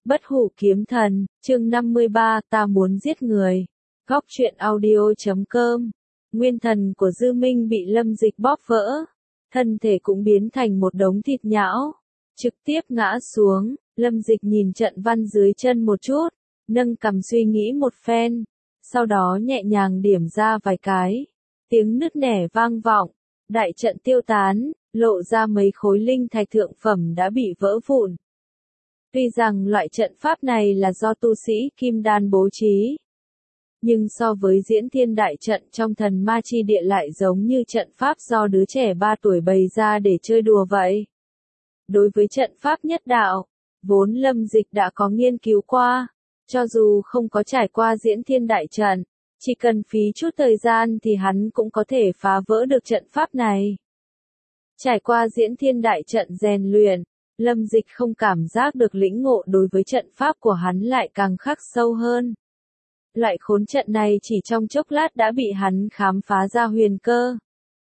Bất hủ kiếm thần, chương 53, ta muốn giết người. Góc truyện audio.com. Nguyên thần của Dư Minh bị Lâm Dịch bóp vỡ. Thân thể cũng biến thành một đống thịt nhão. Trực tiếp ngã xuống, Lâm Dịch nhìn trận văn dưới chân một chút, nâng cằm suy nghĩ một phen. Sau đó nhẹ nhàng điểm ra vài cái. Tiếng nứt nẻ vang vọng. Đại trận tiêu tán, lộ ra mấy khối linh thạch thượng phẩm đã bị vỡ vụn. Tuy rằng loại trận pháp này là do tu sĩ Kim Đan bố trí, nhưng so với diễn thiên đại trận trong thần ma chi địa lại giống như trận pháp do đứa trẻ 3 tuổi bày ra để chơi đùa vậy. Đối với trận pháp nhất đạo, vốn Lâm Dịch đã có nghiên cứu qua, cho dù không có trải qua diễn thiên đại trận, chỉ cần phí chút thời gian thì hắn cũng có thể phá vỡ được trận pháp này. Trải qua diễn thiên đại trận rèn luyện, Lâm Dịch không cảm giác được lĩnh ngộ đối với trận pháp của hắn lại càng khắc sâu hơn. Loại khốn trận này chỉ trong chốc lát đã bị hắn khám phá ra huyền cơ.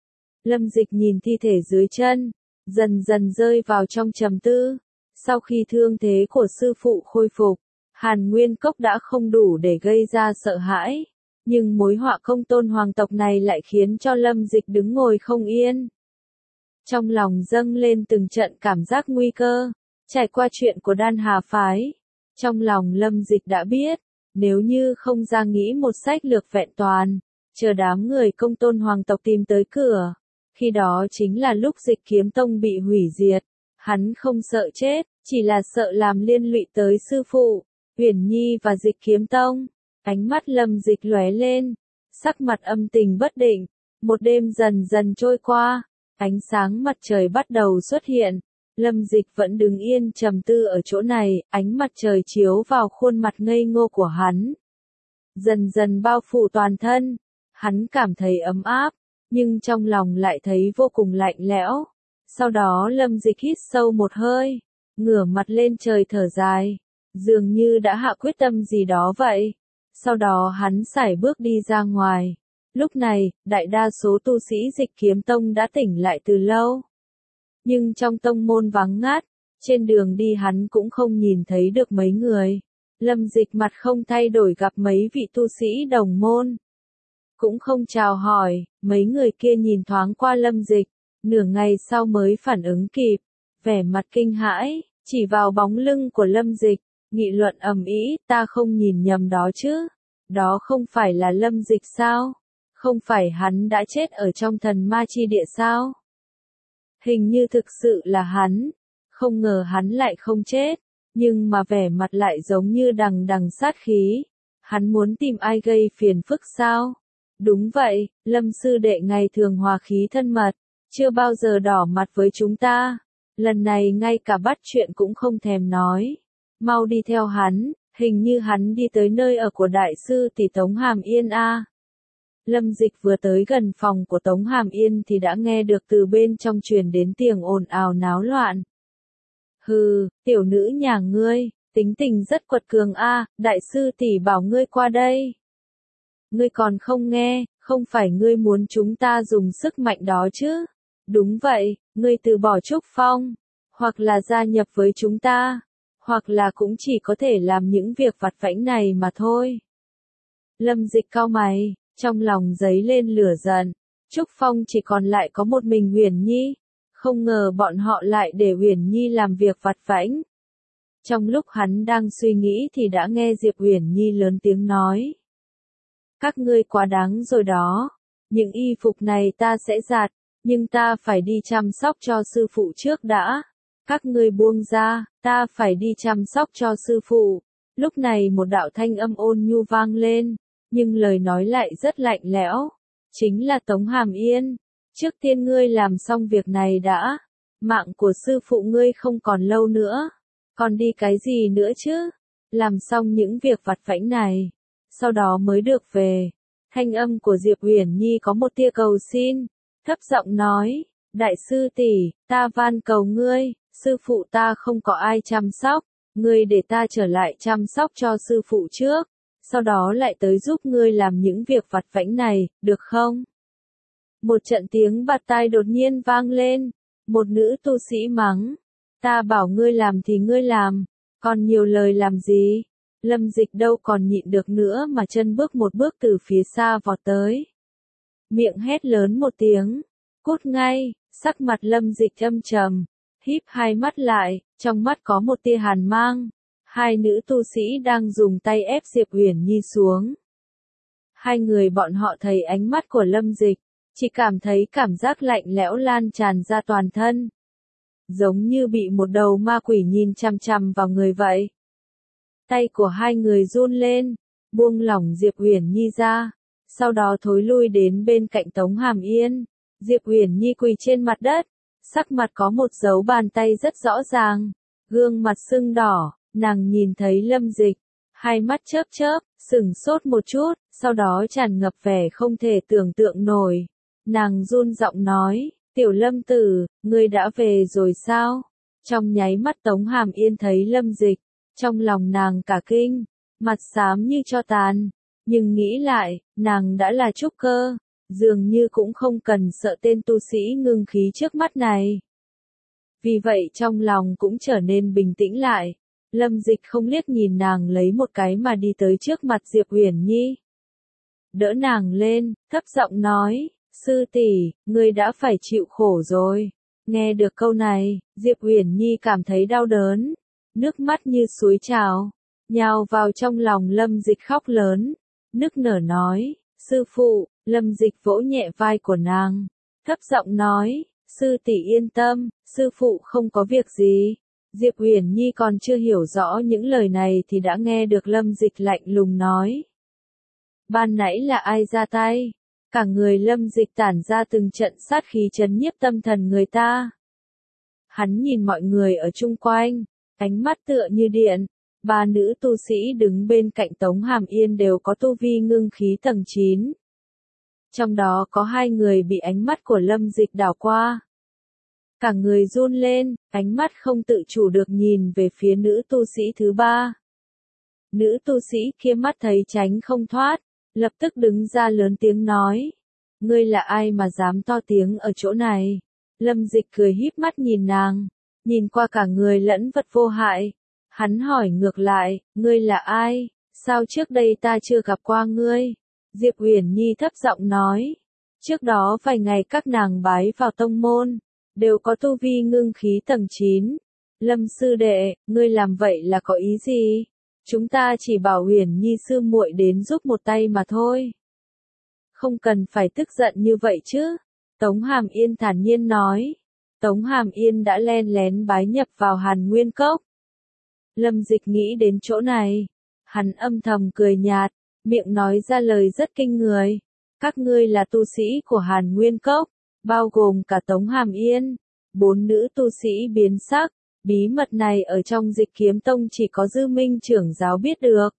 Lâm Dịch nhìn thi thể dưới chân, dần dần rơi vào trong trầm tư. Sau khi thương thế của sư phụ khôi phục, Hàn Nguyên Cốc đã không đủ để gây ra sợ hãi. Nhưng mối họa Công Tôn hoàng tộc này lại khiến cho Lâm Dịch đứng ngồi không yên. Trong lòng dâng lên từng trận cảm giác nguy cơ, trải qua chuyện của Đan Hà Phái. Trong lòng Lâm Dịch đã biết, nếu như không ra nghĩ một sách lược vẹn toàn, chờ đám người Công Tôn hoàng tộc tìm tới cửa, khi đó chính là lúc Dịch Kiếm Tông bị hủy diệt. Hắn không sợ chết, chỉ là sợ làm liên lụy tới sư phụ, Uyển Nhi và Dịch Kiếm Tông. Ánh mắt Lâm Dịch lóe lên, sắc mặt âm tình bất định. Một đêm dần dần trôi qua, ánh sáng mặt trời bắt đầu xuất hiện. Lâm Dịch vẫn đứng yên trầm tư ở chỗ này, ánh mặt trời chiếu vào khuôn mặt ngây ngô của hắn. Dần dần bao phủ toàn thân, hắn cảm thấy ấm áp, nhưng trong lòng lại thấy vô cùng lạnh lẽo. Sau đó Lâm Dịch hít sâu một hơi, ngửa mặt lên trời thở dài, dường như đã hạ quyết tâm gì đó vậy. Sau đó hắn sải bước đi ra ngoài. Lúc này, đại đa số tu sĩ Dịch Kiếm Tông đã tỉnh lại từ lâu. Nhưng trong tông môn vắng ngát, trên đường đi hắn cũng không nhìn thấy được mấy người. Lâm Dịch mặt không thay đổi gặp mấy vị tu sĩ đồng môn. Cũng không chào hỏi, mấy người kia nhìn thoáng qua Lâm Dịch, nửa ngày sau mới phản ứng kịp, vẻ mặt kinh hãi, chỉ vào bóng lưng của Lâm Dịch, nghị luận ầm ĩ, ta không nhìn nhầm đó chứ, đó không phải là Lâm Dịch sao, không phải hắn đã chết ở trong thần ma chi địa sao? Hình như thực sự là hắn, không ngờ hắn lại không chết, nhưng mà vẻ mặt lại giống như đằng đằng sát khí, hắn muốn tìm ai gây phiền phức sao? Đúng vậy, Lâm sư đệ ngày thường hòa khí thân mật, chưa bao giờ đỏ mặt với chúng ta, lần này ngay cả bắt chuyện cũng không thèm nói. Mau đi theo hắn, hình như hắn đi tới nơi ở của đại sư tỷ Tống Hàm Yên a. Lâm Dịch vừa tới gần phòng của Tống Hàm Yên thì đã nghe được từ bên trong truyền đến tiếng ồn ào náo loạn. Hừ, tiểu nữ nhà ngươi, tính tình rất quật cường a, đại sư tỷ bảo ngươi qua đây. Ngươi còn không nghe, không phải ngươi muốn chúng ta dùng sức mạnh đó chứ? Đúng vậy, ngươi từ bỏ Trúc Phong, hoặc là gia nhập với chúng ta, hoặc là cũng chỉ có thể làm những việc vặt vãnh này mà thôi. Lâm Dịch cau mày, trong lòng dấy lên lửa giận. Trúc Phong chỉ còn lại có một mình Uyển Nhi, không ngờ bọn họ lại để Uyển Nhi làm việc vặt vãnh. Trong lúc hắn đang suy nghĩ thì đã nghe Diệp Uyển Nhi lớn tiếng nói: các ngươi quá đáng rồi đó, những y phục này ta sẽ giặt, nhưng ta phải đi chăm sóc cho sư phụ trước đã. Các ngươi buông ra, ta phải đi chăm sóc cho sư phụ. Lúc này một đạo thanh âm ôn nhu vang lên, nhưng lời nói lại rất lạnh lẽo. Chính là Tống Hàm Yên. Trước tiên ngươi làm xong việc này đã. Mạng của sư phụ ngươi không còn lâu nữa. Còn đi cái gì nữa chứ? Làm xong những việc vặt vãnh này, sau đó mới được về. Thanh âm của Diệp Uyển Nhi có một tia cầu xin, thấp giọng nói: đại sư tỷ, ta van cầu ngươi, sư phụ ta không có ai chăm sóc, ngươi để ta trở lại chăm sóc cho sư phụ trước, sau đó lại tới giúp ngươi làm những việc vặt vãnh này, được không? Một trận tiếng bạt tai đột nhiên vang lên, một nữ tu sĩ mắng: ta bảo ngươi làm thì ngươi làm, Còn nhiều lời làm gì? Lâm Dịch đâu còn nhịn được nữa mà chân bước một bước từ phía xa vọt tới. Miệng hét lớn một tiếng. Cút ngay, sắc mặt Lâm Dịch âm trầm. Híp hai mắt lại, trong mắt có một tia hàn mang. Hai nữ tu sĩ đang dùng tay ép Diệp Uyển Nhi xuống. Hai người bọn họ thấy ánh mắt của Lâm Dịch, chỉ cảm thấy cảm giác lạnh lẽo lan tràn ra toàn thân. Giống như bị một đầu ma quỷ nhìn chằm chằm vào người vậy. Tay của hai người run lên, buông lỏng Diệp Uyển Nhi ra, sau đó thối lui đến bên cạnh Tống Hàm Yên. Diệp Uyển Nhi quỳ trên mặt đất, sắc mặt có một dấu bàn tay rất rõ ràng, gương mặt sưng đỏ, nàng nhìn thấy Lâm Dịch, hai mắt chớp chớp, sửng sốt một chút, sau đó tràn ngập vẻ không thể tưởng tượng nổi. Nàng run giọng nói, tiểu Lâm tử, ngươi đã về rồi sao? Trong nháy mắt Tống Hàm Yên thấy Lâm Dịch, trong lòng nàng cả kinh, mặt xám như tro tàn, nhưng nghĩ lại, nàng đã là trúc cơ, dường như cũng không cần sợ tên tu sĩ ngưng khí trước mắt này. Vì vậy trong lòng cũng trở nên bình tĩnh lại. Lâm Dịch không liếc nhìn nàng lấy một cái mà đi tới trước mặt Diệp Uyển Nhi. Đỡ nàng lên, thấp giọng nói, sư tỷ, ngươi đã phải chịu khổ rồi. Nghe được câu này, Diệp Uyển Nhi cảm thấy đau đớn, nước mắt như suối trào, nhào vào trong lòng Lâm Dịch khóc lớn, nức nở nói, sư phụ. Lâm Dịch vỗ nhẹ vai của nàng, thấp giọng nói, sư tỷ yên tâm, sư phụ không có việc gì. Diệp Uyển Nhi còn chưa hiểu rõ những lời này thì đã nghe được Lâm Dịch lạnh lùng nói. Ban nãy là ai ra tay? Cả người Lâm Dịch tản ra từng trận sát khí trấn nhiếp tâm thần người ta. Hắn nhìn mọi người ở chung quanh, ánh mắt tựa như điện. Ba nữ tu sĩ đứng bên cạnh Tống Hàm Yên đều có tu vi ngưng khí tầng 9. Trong đó có hai người bị ánh mắt của Lâm Dịch đảo qua. Cả người run lên, ánh mắt không tự chủ được nhìn về phía nữ tu sĩ thứ ba. Nữ tu sĩ kia mắt thấy tránh không thoát, lập tức đứng ra lớn tiếng nói. Ngươi là ai mà dám to tiếng ở chỗ này? Lâm Dịch cười híp mắt nhìn nàng, nhìn qua cả người lẫn vật vô hại. Hắn hỏi ngược lại, ngươi là ai? Sao trước đây ta chưa gặp qua ngươi? Diệp Uyển Nhi thấp giọng nói. Trước đó vài ngày các nàng bái vào tông môn, đều có tu vi ngưng khí tầng 9. Lâm sư đệ, ngươi làm vậy là có ý gì? Chúng ta chỉ bảo Uyển Nhi sư muội đến giúp một tay mà thôi. Không cần phải tức giận như vậy chứ. Tống Hàm Yên thản nhiên nói. Tống Hàm Yên đã len lén bái nhập vào Hàn Nguyên Cốc. Lâm Dịch nghĩ đến chỗ này. Hắn âm thầm cười nhạt, miệng nói ra lời rất kinh người. Các ngươi là tu sĩ của Hàn Nguyên Cốc, bao gồm cả Tống Hàm Yên. 4 nữ tu sĩ biến sắc, bí mật này ở trong Dịch Kiếm Tông chỉ có Dư Minh trưởng giáo biết được.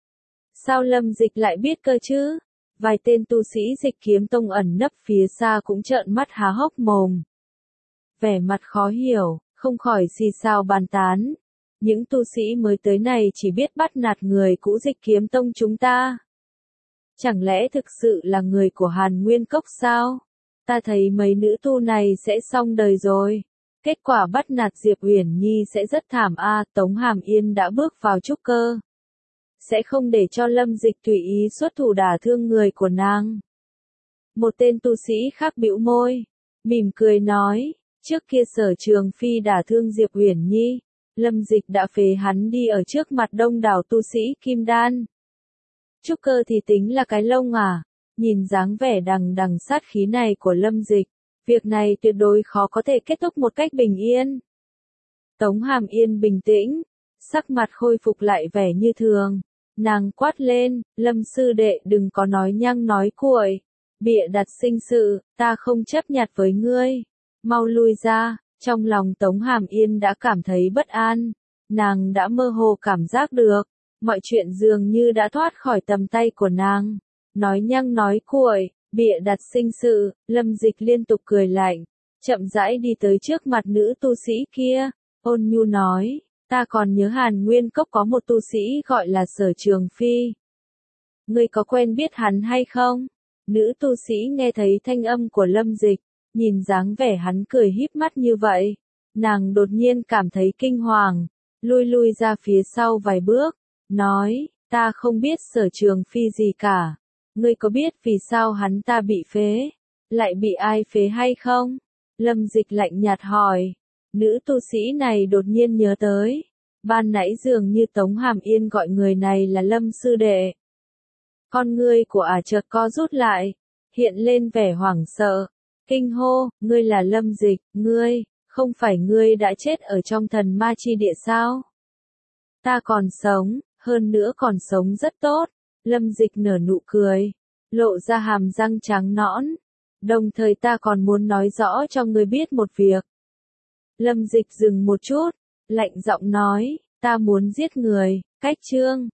Sao Lâm Dịch lại biết cơ chứ? Vài tên tu sĩ Dịch Kiếm Tông ẩn nấp phía xa cũng trợn mắt há hốc mồm. Vẻ mặt khó hiểu, không khỏi xì xào bàn tán. Những tu sĩ mới tới này chỉ biết bắt nạt người cũ Dịch Kiếm Tông chúng ta. Chẳng lẽ thực sự là người của Hàn Nguyên Cốc sao? Ta thấy mấy nữ tu này sẽ xong đời rồi. Kết quả bắt nạt Diệp Uyển Nhi sẽ rất thảm a. Tống Hàm Yên đã bước vào trúc cơ, sẽ không để cho Lâm Dịch tùy ý xuất thủ đả thương người của nàng. Một tên tu sĩ khác bĩu môi, mỉm cười nói, trước kia Sở Trường Phi đả thương Diệp Uyển Nhi, Lâm Dịch đã phế hắn đi ở trước mặt đông đảo tu sĩ kim đan. Trúc cơ thì tính là cái lông à? Nhìn dáng vẻ đằng đằng sát khí này của Lâm Dịch, việc này tuyệt đối khó có thể kết thúc một cách bình yên. Tống Hàm Yên bình tĩnh, sắc mặt khôi phục lại vẻ như thường. Nàng quát lên, Lâm sư đệ đừng có nói nhăng nói cuội, bịa đặt sinh sự, ta không chấp nhặt với ngươi. Mau lui ra. Trong lòng Tống Hàm Yên đã cảm thấy bất an. Nàng đã mơ hồ cảm giác được, mọi chuyện dường như đã thoát khỏi tầm tay của nàng. Nói nhăng nói cuội, bịa đặt sinh sự, Lâm Dịch liên tục cười lạnh, chậm rãi đi tới trước mặt nữ tu sĩ kia, ôn nhu nói, ta còn nhớ Hàn Nguyên Cốc có một tu sĩ gọi là Sở Trường Phi. Ngươi có quen biết hắn hay không? Nữ tu sĩ nghe thấy thanh âm của Lâm Dịch, nhìn dáng vẻ hắn cười híp mắt như vậy, nàng đột nhiên cảm thấy kinh hoàng, lui ra phía sau vài bước, nói, ta không biết Sở Trường Phi gì cả. Ngươi có biết vì sao hắn ta bị phế? Lại bị ai phế hay không? Lâm Dịch lạnh nhạt hỏi. Nữ tu sĩ này đột nhiên nhớ tới. Ban nãy dường như Tống Hàm Yên gọi người này là Lâm sư đệ. Con ngươi của chợt co rút lại, hiện lên vẻ hoảng sợ. Kinh hô, ngươi là Lâm Dịch, ngươi, không phải ngươi đã chết ở trong thần ma chi địa sao? Ta còn sống, hơn nữa còn sống rất tốt. Lâm Dịch nở nụ cười, lộ ra hàm răng trắng nõn. Đồng thời ta còn muốn nói rõ cho ngươi biết một việc. Lâm Dịch dừng một chút, lạnh giọng nói, ta muốn giết người, cách chương.